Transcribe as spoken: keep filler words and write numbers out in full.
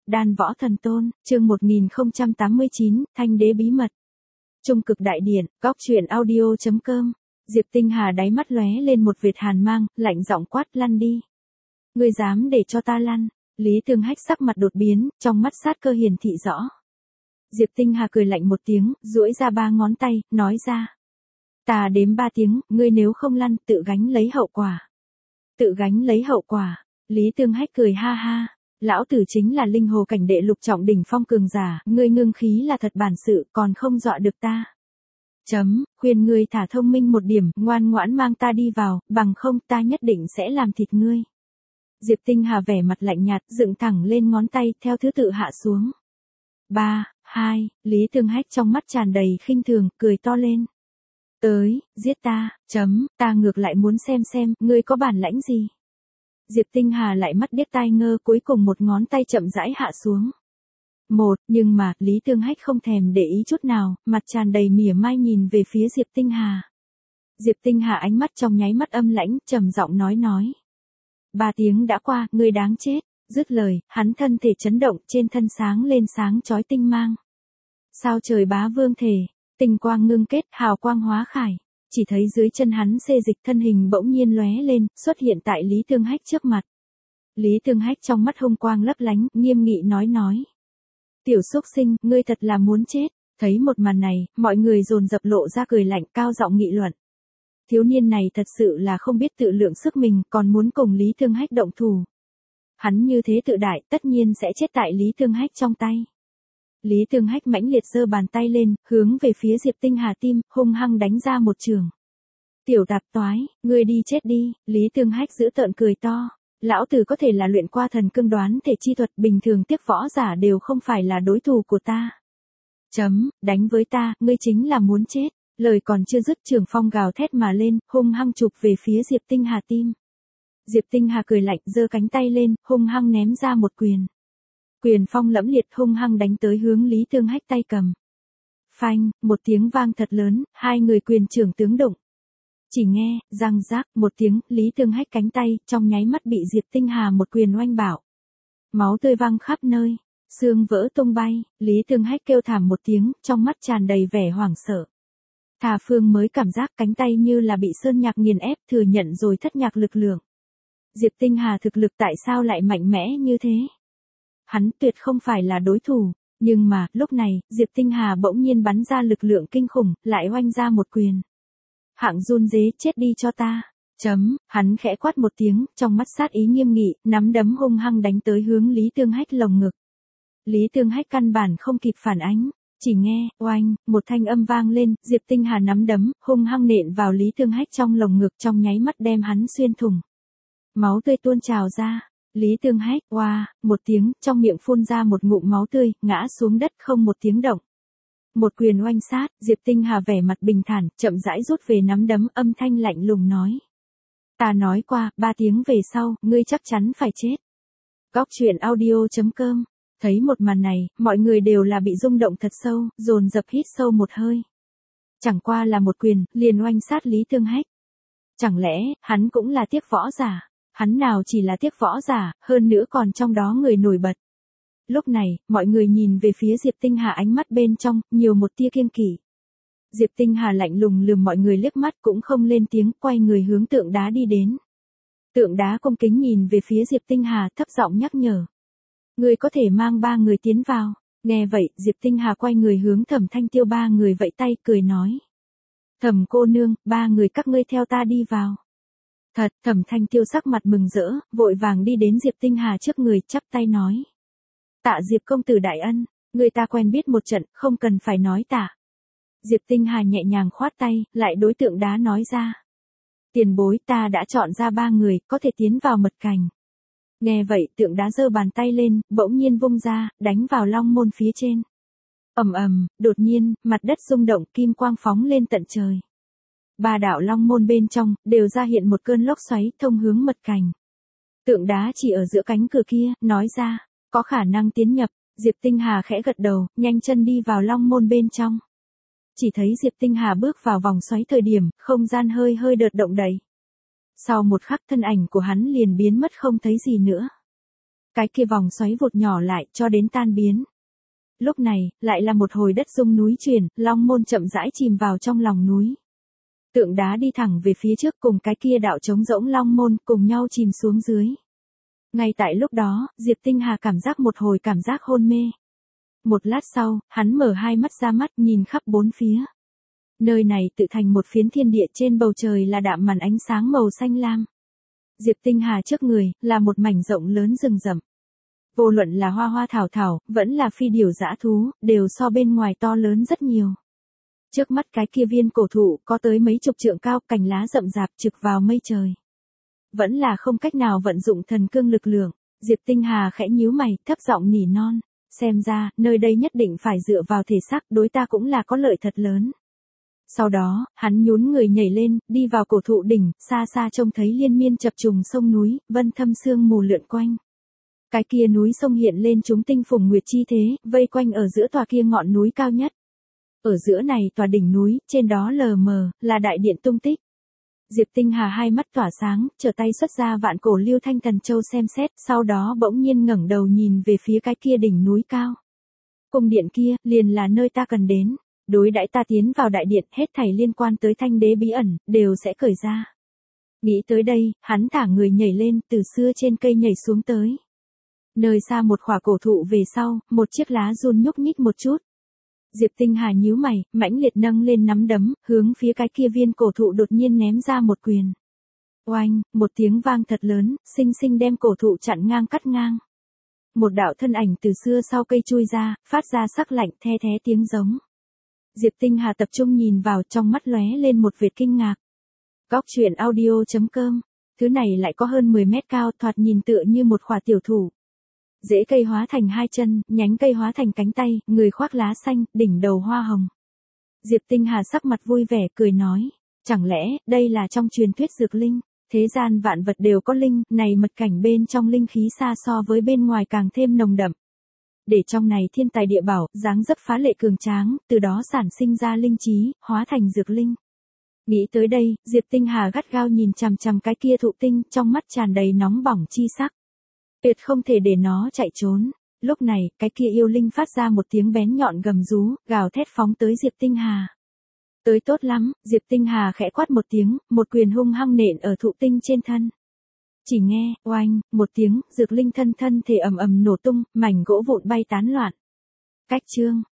Đan Võ Thần Tôn, chương một nghìn không trăm tám mươi chín, Thanh Đế Bí Mật. Trung Cực Đại Điển, góc truyện audio chấm com. Diệp Tinh Hà đáy mắt lóe lên một vệt hàn mang, lạnh giọng quát, lăn đi. Ngươi dám để cho ta lăn? Lý Thương Hách sắc mặt đột biến, trong mắt sát cơ hiển thị rõ. Diệp Tinh Hà cười lạnh một tiếng, duỗi ra ba ngón tay, nói ra. Ta đếm ba tiếng, ngươi nếu không lăn, tự gánh lấy hậu quả. Tự gánh lấy hậu quả. Lý Thương Hách cười ha ha. Lão tử chính là linh hồ cảnh đệ lục trọng đỉnh phong cường giả, ngươi ngưng khí là thật bản sự, còn không dọa được ta. Chấm, khuyên ngươi thả thông minh một điểm, ngoan ngoãn mang ta đi vào, bằng không ta nhất định sẽ làm thịt ngươi. Diệp Tinh Hà vẻ mặt lạnh nhạt, dựng thẳng lên ngón tay, theo thứ tự hạ xuống. Ba, hai, Lý Thương Hách trong mắt tràn đầy khinh thường, cười to lên. Tới, giết ta, chấm, ta ngược lại muốn xem xem, ngươi có bản lãnh gì. Diệp Tinh Hà lại mắt điếc tai ngơ, cuối cùng một ngón tay chậm rãi hạ xuống. Một, nhưng mà, Lý Thương Hách không thèm để ý chút nào, mặt tràn đầy mỉa mai nhìn về phía Diệp Tinh Hà. Diệp Tinh Hà ánh mắt trong nháy mắt âm lãnh, trầm giọng nói nói. Ba tiếng đã qua, ngươi đáng chết. Dứt lời, hắn thân thể chấn động, trên thân sáng lên sáng chói tinh mang. Sao trời bá vương thể, tinh quang ngưng kết, hào quang hóa khải. Chỉ thấy dưới chân hắn xê dịch, thân hình bỗng nhiên lóe lên, xuất hiện tại Lý Thương Hách trước mặt. Lý Thương Hách trong mắt hung quang lấp lánh, nghiêm nghị nói nói. Tiểu xúc sinh, ngươi thật là muốn chết. Thấy một màn này, mọi người dồn dập lộ ra cười lạnh, cao giọng nghị luận. Thiếu niên này thật sự là không biết tự lượng sức mình, còn muốn cùng Lý Thương Hách động thủ. Hắn như thế tự đại, tất nhiên sẽ chết tại Lý Thương Hách trong tay. Lý Thương Hách mãnh liệt giơ bàn tay lên, hướng về phía Diệp Tinh Hà tim, hung hăng đánh ra một trường. Tiểu tạp toái, ngươi đi chết đi. Lý Thương Hách giễu tợn cười to. Lão tử có thể là luyện qua thần cương đoán thể chi thuật, bình thường tiếp võ giả đều không phải là đối thủ của ta. Chấm, đánh với ta, ngươi chính là muốn chết. Lời còn chưa dứt, trường phong gào thét mà lên, hung hăng chụp về phía Diệp Tinh Hà tim. Diệp Tinh Hà cười lạnh, giơ cánh tay lên, hung hăng ném ra một quyền. Quyền phong lẫm liệt hung hăng đánh tới hướng Lý Thương Hách tay cầm. Phanh, một tiếng vang thật lớn, hai người quyền trưởng tướng động. Chỉ nghe, răng rác, một tiếng, Lý Thương Hách cánh tay, trong nháy mắt bị Diệp Tinh Hà một quyền oanh bạo. Máu tươi văng khắp nơi, xương vỡ tung bay, Lý Thương Hách kêu thảm một tiếng, trong mắt tràn đầy vẻ hoảng sợ. Thà Phương mới cảm giác cánh tay như là bị sơn nhạc nghiền ép, thừa nhận rồi thất nhạc lực lượng. Diệp Tinh Hà thực lực tại sao lại mạnh mẽ như thế? Hắn tuyệt không phải là đối thủ, nhưng mà, lúc này, Diệp Tinh Hà bỗng nhiên bắn ra lực lượng kinh khủng, lại oanh ra một quyền. Hạng run dế, chết đi cho ta. Chấm, hắn khẽ quát một tiếng, trong mắt sát ý nghiêm nghị, nắm đấm hung hăng đánh tới hướng Lý Thương Hách lồng ngực. Lý Thương Hách căn bản không kịp phản ánh. Chỉ nghe, oanh, một thanh âm vang lên, Diệp Tinh Hà nắm đấm, hung hăng nện vào Lý Thương Hách trong lồng ngực, trong nháy mắt đem hắn xuyên thủng. Máu tươi tuôn trào ra. Lý Thương Hách, oa, một tiếng, trong miệng phun ra một ngụm máu tươi, ngã xuống đất không một tiếng động. Một quyền oanh sát, Diệp Tinh Hà vẻ mặt bình thản, chậm rãi rút về nắm đấm, âm thanh lạnh lùng nói. Ta nói qua, ba tiếng về sau, ngươi chắc chắn phải chết. Góc truyện audio chấm com. Thấy một màn này, mọi người đều là bị rung động thật sâu, dồn dập hít sâu một hơi. Chẳng qua là một quyền, liền oanh sát Lý Thương Hách. Chẳng lẽ, hắn cũng là tiếc võ giả? Hắn nào chỉ là tiếc võ giả, hơn nữa còn trong đó người nổi bật. Lúc này, mọi người nhìn về phía Diệp Tinh Hà, ánh mắt bên trong, nhiều một tia kiêng kỵ. Diệp Tinh Hà lạnh lùng lườm mọi người liếc mắt, cũng không lên tiếng, quay người hướng tượng đá đi đến. Tượng đá cung kính nhìn về phía Diệp Tinh Hà, thấp giọng nhắc nhở. Ngươi có thể mang ba người tiến vào. Nghe vậy, Diệp Tinh Hà quay người hướng Thẩm Thanh Tiêu ba người vẫy tay, cười nói. Thẩm cô nương, ba người các ngươi theo ta đi vào. Thật, Thẩm Thanh Tiêu sắc mặt mừng rỡ, vội vàng đi đến Diệp Tinh Hà trước người, chắp tay nói. Tạ Diệp công tử đại ân, người ta quen biết một trận, không cần phải nói tạ. Diệp Tinh Hà nhẹ nhàng khoát tay, lại đối tượng đá nói ra. Tiền bối, ta đã chọn ra ba người, có thể tiến vào mật cảnh. Nghe vậy, tượng đá giơ bàn tay lên, bỗng nhiên vung ra, đánh vào long môn phía trên. Ầm ầm, đột nhiên, mặt đất rung động, kim quang phóng lên tận trời. Ba đạo long môn bên trong, đều ra hiện một cơn lốc xoáy, thông hướng mật cảnh. Tượng đá chỉ ở giữa cánh cửa kia, nói ra, có khả năng tiến nhập. Diệp Tinh Hà khẽ gật đầu, nhanh chân đi vào long môn bên trong. Chỉ thấy Diệp Tinh Hà bước vào vòng xoáy thời điểm, không gian hơi hơi đợt động đẩy. Sau một khắc thân ảnh của hắn liền biến mất không thấy gì nữa. Cái kia vòng xoáy vụt nhỏ lại cho đến tan biến. Lúc này, lại là một hồi đất rung núi chuyển, long môn chậm rãi chìm vào trong lòng núi. Tượng đá đi thẳng về phía trước cùng cái kia đạo trống rỗng long môn cùng nhau chìm xuống dưới. Ngay tại lúc đó, Diệp Tinh Hà cảm giác một hồi cảm giác hôn mê. Một lát sau, hắn mở hai mắt ra mắt nhìn khắp bốn phía. Nơi này tự thành một phiến thiên địa, trên bầu trời là đạm màn ánh sáng màu xanh lam. Diệp Tinh Hà trước người, là một mảnh rộng lớn rừng rậm. Vô luận là hoa hoa thảo thảo, vẫn là phi điểu dã thú, đều so bên ngoài to lớn rất nhiều. Trước mắt cái kia viên cổ thụ có tới mấy chục trượng cao, cành lá rậm rạp trực vào mây trời. Vẫn là không cách nào vận dụng thần cương lực lượng, Diệp Tinh Hà khẽ nhíu mày, thấp giọng nỉ non. Xem ra, nơi đây nhất định phải dựa vào thể xác, đối ta cũng là có lợi thật lớn. Sau đó, hắn nhún người nhảy lên, đi vào cổ thụ đỉnh, xa xa trông thấy liên miên chập trùng sông núi, vân thâm sương mù lượn quanh. Cái kia núi sông hiện lên chúng tinh phùng nguyệt chi thế, vây quanh ở giữa tòa kia ngọn núi cao nhất. Ở giữa này tòa đỉnh núi, trên đó lờ mờ, là đại điện tung tích. Diệp Tinh Hà hai mắt tỏa sáng, trở tay xuất ra vạn cổ lưu thanh thần châu xem xét, sau đó bỗng nhiên ngẩng đầu nhìn về phía cái kia đỉnh núi cao. Cung điện kia, liền là nơi ta cần đến. Đối đãi ta tiến vào đại điện, hết thảy liên quan tới thanh đế bí ẩn, đều sẽ cởi ra. Nghĩ tới đây, hắn thả người nhảy lên, từ xưa trên cây nhảy xuống tới. Nơi xa một khỏa cổ thụ về sau, một chiếc lá run nhúc nhích một chút. Diệp Tinh Hà nhíu mày, mãnh liệt nâng lên nắm đấm, hướng phía cái kia viên cổ thụ đột nhiên ném ra một quyền. Oanh, một tiếng vang thật lớn, xinh xinh đem cổ thụ chặn ngang cắt ngang. Một đạo thân ảnh từ xưa sau cây chui ra, phát ra sắc lạnh the thé tiếng giống. Diệp Tinh Hà tập trung nhìn vào, trong mắt lóe lên một vệt kinh ngạc. Góc truyện audio chấm com, thứ này lại có hơn mười mét cao, thoạt nhìn tựa như một khỏa tiểu thủ. Rễ cây hóa thành hai chân, nhánh cây hóa thành cánh tay, người khoác lá xanh, đỉnh đầu hoa hồng. Diệp Tinh Hà sắc mặt vui vẻ cười nói, chẳng lẽ đây là trong truyền thuyết dược linh, thế gian vạn vật đều có linh, này mật cảnh bên trong linh khí xa so với bên ngoài càng thêm nồng đậm. Để trong này thiên tài địa bảo, dáng dấp phá lệ cường tráng, từ đó sản sinh ra linh trí, hóa thành dược linh. Nghĩ tới đây, Diệp Tinh Hà gắt gao nhìn chằm chằm cái kia thụ tinh, trong mắt tràn đầy nóng bỏng chi sắc. Tuyệt không thể để nó chạy trốn. Lúc này, cái kia yêu linh phát ra một tiếng bén nhọn gầm rú, gào thét phóng tới Diệp Tinh Hà. Tới tốt lắm, Diệp Tinh Hà khẽ quát một tiếng, một quyền hung hăng nện ở thụ tinh trên thân. Chỉ nghe, oanh, một tiếng, dược linh thân thân thể ầm ầm nổ tung, mảnh gỗ vụn bay tán loạn. Cách chương.